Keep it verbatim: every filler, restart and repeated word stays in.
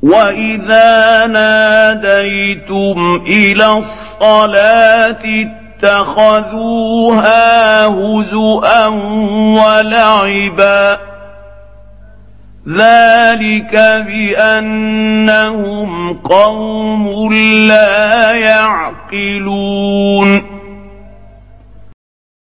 وإذا ناديتم إلى الصلاة اتخذوها هزؤا ولعبا ذلك بأنهم قوم لا يعقلون